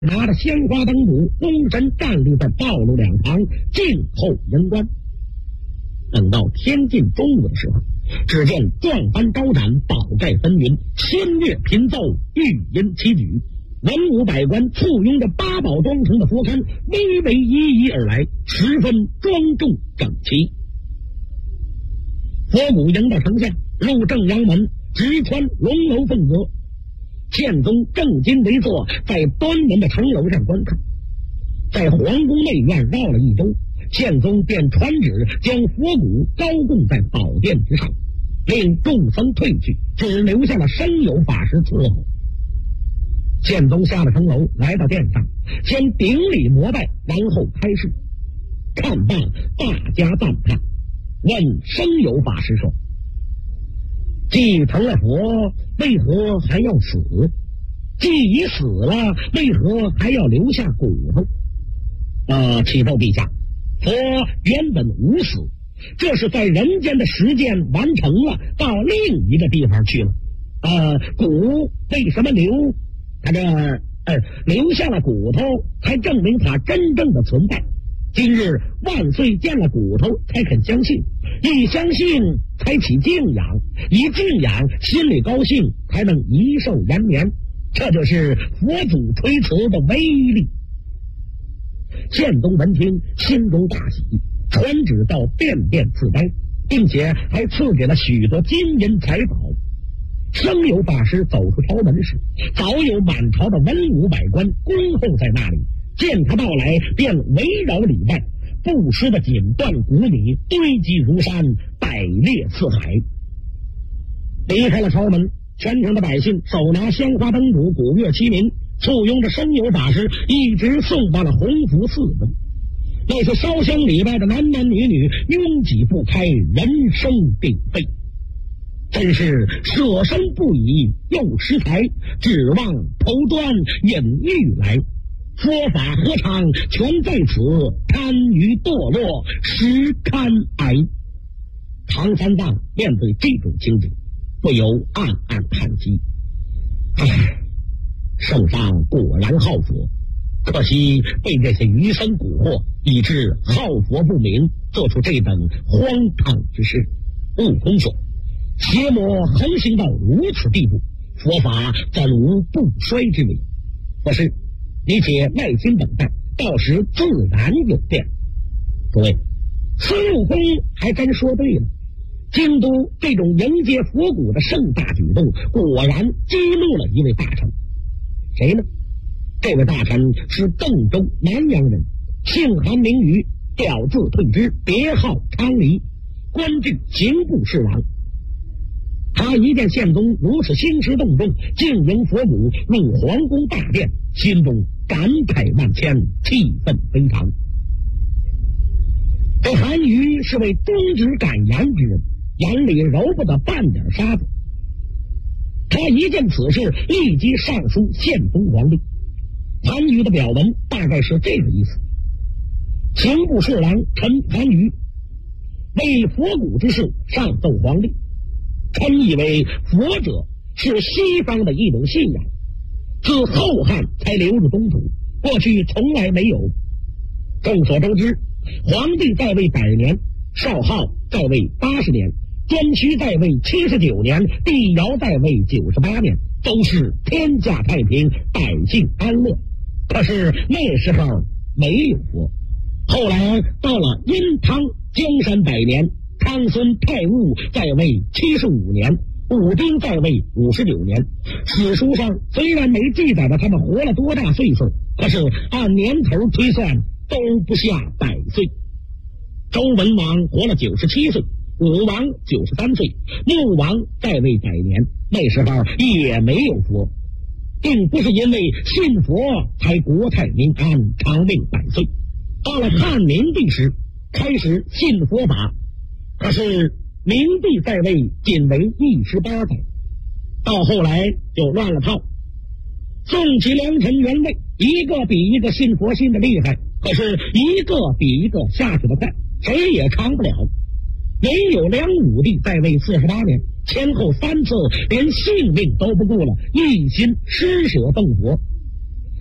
拿着鲜花灯烛，躬身站立在道路两旁，静候迎观。等到天近中午的时候，只见壮帆招展，宝盖纷纭，仙乐频奏，玉音齐举，文武百官簇拥着八宝装成的佛龛，巍巍依依而来，十分庄重整齐。佛骨迎到城下，入正阳门，直穿龙楼凤阁。宪宗正襟危坐在端门的城楼上观看，在皇宫内院绕了一周，宪宗便传旨将佛骨高供在宝殿之上，令众僧退去，只留下了生有法师伺候。宪宗下了城楼，来到殿上，先顶礼膜拜，然后开示。看罢，大家赞叹，问生有法师说：既成了佛，为何还要死？既已死了，为何还要留下骨头？启奏陛下，佛原本无死，这是在人间的实践完成了，到另一个地方去了。骨为什么留？他这留下了骨头，才证明他真正的存在。今日万岁见了骨头才肯相信，一相信才起敬仰，一敬仰心里高兴，才能遗寿延年。这就是佛祖推辞的威力。宪宗闻听，心中大喜，传旨到便殿赐斋，并且还赐给了许多金银财宝。生有法师走出朝门时，早有满朝的文武百官恭候在那里，见他到来，便围绕礼拜，不时的锦缎谷米堆积如山，百列四海。离开了朝门，全城的百姓手拿鲜花灯烛，鼓乐齐鸣，簇拥着生有法师，一直送到了弘福寺门。那些烧香礼拜的男男女女拥挤不开，人声鼎沸。真是舍生不已又失财，指望头端引玉来。佛法何尝全在此，贪于堕落实堪哀。唐三藏面对这种情景，不由暗暗叹息。圣上果然好佛，可惜被这些愚僧蛊惑，以致好佛不明，做出这等荒唐之事。悟空说：邪魔横行到如此地步，佛法怎无不衰之理？可是你且耐心等待，到时自然有变。诸位，孙悟空还真说对了，京都这种迎接佛骨的盛大举动，果然激怒了一位大臣。谁呢？这位大臣是邓州南阳人，姓韩名瑜，调字退之，别号昌黎，官至刑部侍郎。他一见宪宗如此兴师动众，敬迎佛骨入皇宫大殿，心中感慨万千，气愤非常。这韩愈是位忠直敢言之人，眼里揉不得半点沙子。他一见此事，立即上书宪宗皇帝。韩愈的表文大概是这个意思：刑部侍郎陈韩愈为佛骨之事上奏皇帝。臣以为佛者是西方的一种信仰，自后汉才流入东土，过去从来没有。众所周知，皇帝在位100年，少昊在位80年，颛顼在位79年，帝尧在位98年，都是天下太平，百姓安乐。可是那时候没有佛。后来到了殷汤江山100年，康孙太戊在位75年，武丁在位59年。史书上虽然没记载着他们活了多大岁数，可是按年头推算都不下100岁。周文王活了97岁，武王93岁，穆王在位100年，那时候也没有佛。并不是因为信佛才国泰民安，长命100岁。到了汉明帝时，开始信佛法，可是明帝在位仅为18载，到后来就乱了套。宋齐梁陈元魏一个比一个信佛信的厉害，可是一个比一个下去的快，谁也扛不了。唯有梁武帝在位48年，前后3次连性命都不顾了，一心施舍奉佛。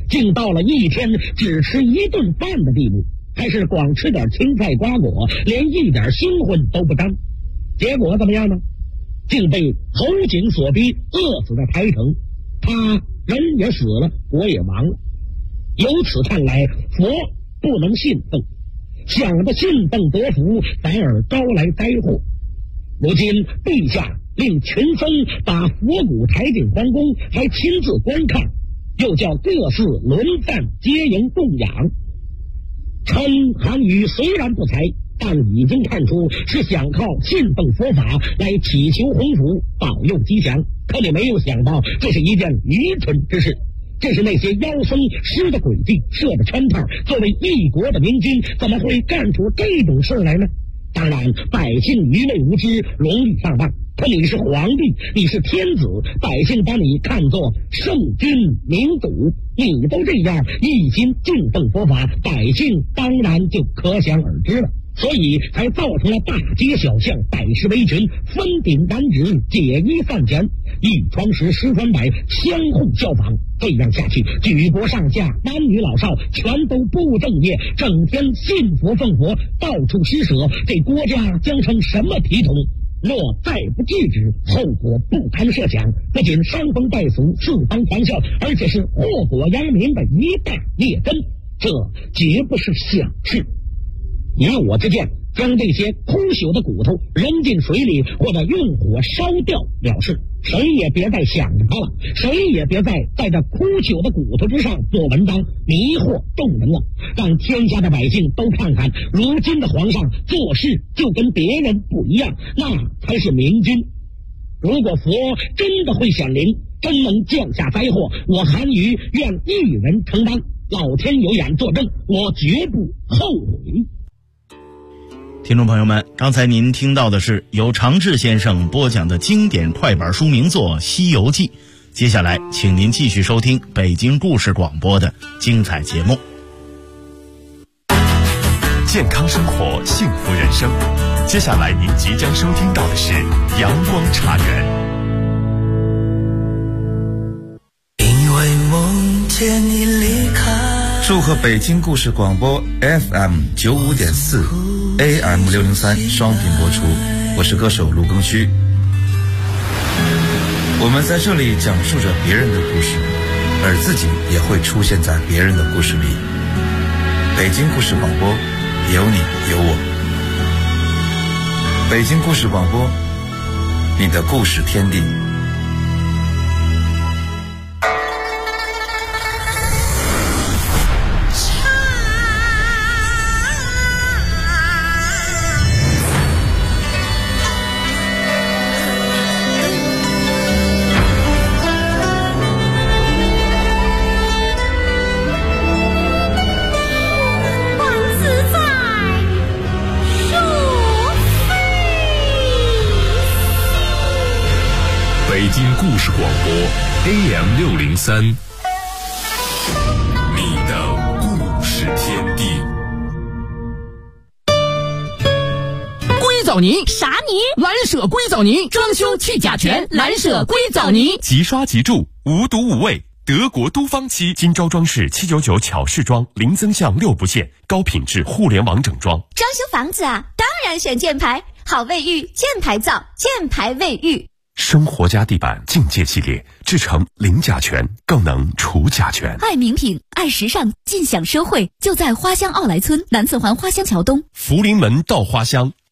竟到了一天只吃一顿饭的地步，还是光吃点青菜瓜果，连一点腥荤都不沾。结果怎么样呢？竟被侯景所逼，饿死在台城。他人也死了，国也亡了。由此看来，佛不能信奉，想着信奉得福，反而招来灾祸。如今陛下令群僧把佛骨抬进皇宫，还亲自观看，又叫各寺轮番接迎供养。称韩愈虽然不才，但已经看出是想靠信奉佛法来祈求鸿福，保佑吉祥。可你没有想到，这是一件愚蠢之事。这是那些妖僧施的诡计，设的圈套。作为一国的明君，怎么会干出这种事来呢？当然，百姓愚昧无知，荣誉上当。可你是皇帝，你是天子，百姓把你看作圣君明主，你都这样一心敬奉佛法，百姓当然就可想而知了。所以才造成了大街小巷百事为群，分鼎燃指，解衣饭前，一传十，十传百，相互效仿。这样下去，举国上下男女老少全都不务正业，整天信佛奉佛，到处施舍，这国家将成什么体统？若再不制止，后果不堪设想。不仅伤风败俗，四方狂笑，而且是祸国殃民的一大劣根，这绝不是小事。以我之见，将这些枯朽的骨头扔进水里，或者用火烧掉了事。谁也别再想着它了，谁也别再在这枯朽的骨头之上做文章，迷惑众人了。让天下的百姓都看看，如今的皇上做事就跟别人不一样，那才是明君。如果佛真的会显灵，真能降下灾祸，我韩愈愿一人承担。老天有眼作证，我绝不后悔。 听众朋友们，刚才您听到的是由常志先生播讲的经典快板书名作《西游记》。接下来请您继续收听北京故事广播的精彩节目。 健康生活，幸福人生。接下来您即将收听到的是阳光茶园。 因为梦见你离开， 祝贺北京故事广播 FM 95.4 AM 603双频播出，我是歌手卢庚戌。我们在这里讲述着别人的故事，而自己也会出现在别人的故事里。北京故事广播，有你有我。北京故事广播，你的故事天地。 北京故事广播 AM 603，你的故事天地。 硅藻泥啥泥？蓝舍硅藻泥，装修去甲醛，蓝舍硅藻泥， 即刷即住，无毒无味。德国都方漆，金招装饰799巧饰装，零增项6不限，高品质互联网整装。 装修房子啊，当然选箭牌，好卫浴，箭牌造，箭牌卫浴。 生活家地板境界系列，制成零甲醛，更能除甲醛。 爱名品，爱时尚，尽享奢惠，就在花乡奥莱村南四环花乡桥东。 福临门到花乡，